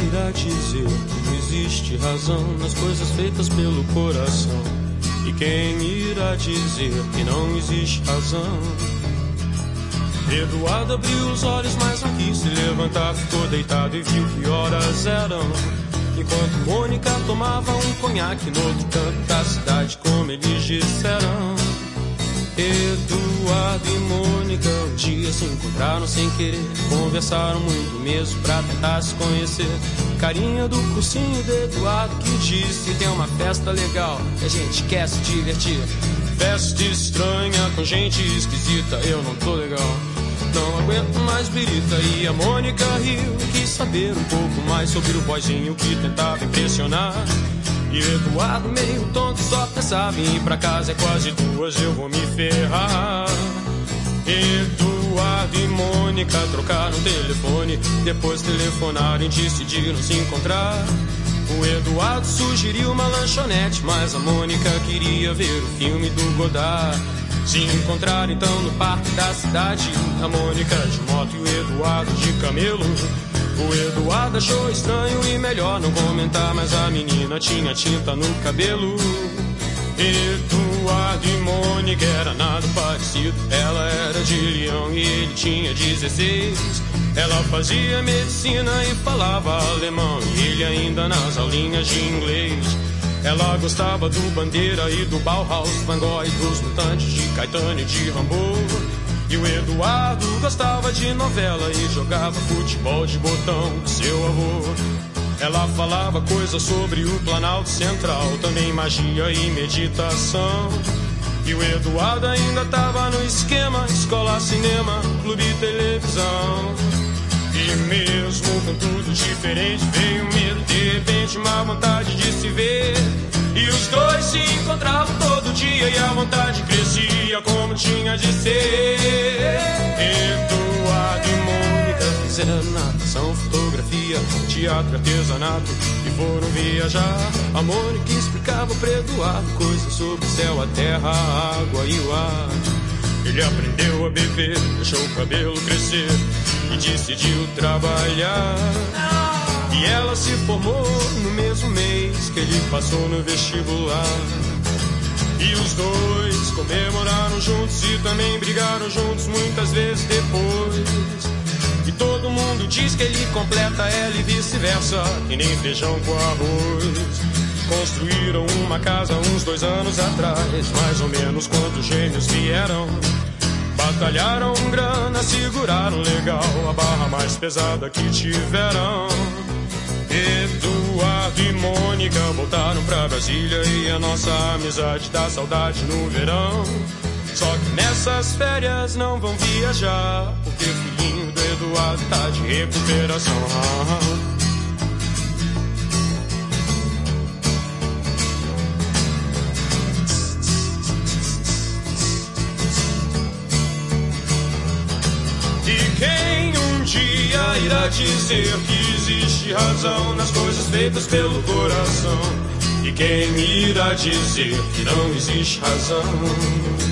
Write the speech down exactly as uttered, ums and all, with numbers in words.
irá dizer que não existe razão nas coisas feitas pelo coração? E quem irá dizer que não existe razão? Eduardo abriu os olhos, mas não quis se levantar. Ficou deitado e viu que horas eram, enquanto Mônica tomava um conhaque no outro canto da cidade, como eles disseram. Eduardo e Mônica um dia se encontraram sem querer. Conversaram muito mesmo pra tentar se conhecer. Carinha do cursinho de Eduardo que disse: tem uma festa legal e a gente quer se divertir. Festa estranha com gente esquisita, eu não tô legal, não aguento mais birita. E a Mônica riu, quis saber um pouco mais sobre o boyzinho que tentava impressionar. E Eduardo meio tonto só pensava em ir pra casa, é quase duas, eu vou me ferrar. Eduardo e Mônica trocaram telefone, depois telefonaram e decidiram se encontrar. O Eduardo sugeriu uma lanchonete, mas a Mônica queria ver o filme do Godard. Se encontraram então no parque da cidade, a Mônica de moto e o Eduardo de camelo. O Eduardo achou estranho e melhor não comentar, mas a menina tinha tinta no cabelo. Eduardo e Mônica era nada parecido, ela era de Leão e ele tinha dezesseis. Ela fazia medicina e falava alemão, e ele ainda nas aulinhas de inglês. Ela gostava do Bandeira e do Bauhaus, Van Gogh e dos Mutantes, de Caetano e de Rambo. E o Eduardo gostava de novela e jogava futebol de botão com seu avô. Ela falava coisas sobre o Planalto Central, também magia e meditação. E o Eduardo ainda tava no esquema: escola, cinema, clube e televisão. E mesmo com tudo diferente, veio medo, de repente uma vontade de se ver. E os dois se encontravam todo dia e a vontade crescia como tinha de ser. Eduardo e Mônica fizeram natação, fotografia, teatro, artesanato e foram viajar. A Mônica explicava para Eduardo coisas sobre o céu, a terra, a água e o ar. Ele aprendeu a beber, deixou o cabelo crescer e decidiu trabalhar. E ela se formou no mesmo mês que ele passou no vestibular. E os dois comemoraram juntos e também brigaram juntos muitas vezes depois. E todo mundo diz que ele completa ela e vice-versa, e nem feijão com arroz. Construíram uma casa uns dois anos atrás, mais ou menos quando os gêmeos vieram. Batalharam grana, seguraram legal a barra mais pesada que tiveram. Eduardo e Mônica voltaram pra Brasília e a nossa amizade dá saudade no verão. Só que nessas férias não vão viajar, porque o filhinho do Eduardo tá de recuperação. E quem um dia irá dizer que existe razão nas coisas feitas pelo coração? E quem irá dizer que não existe razão?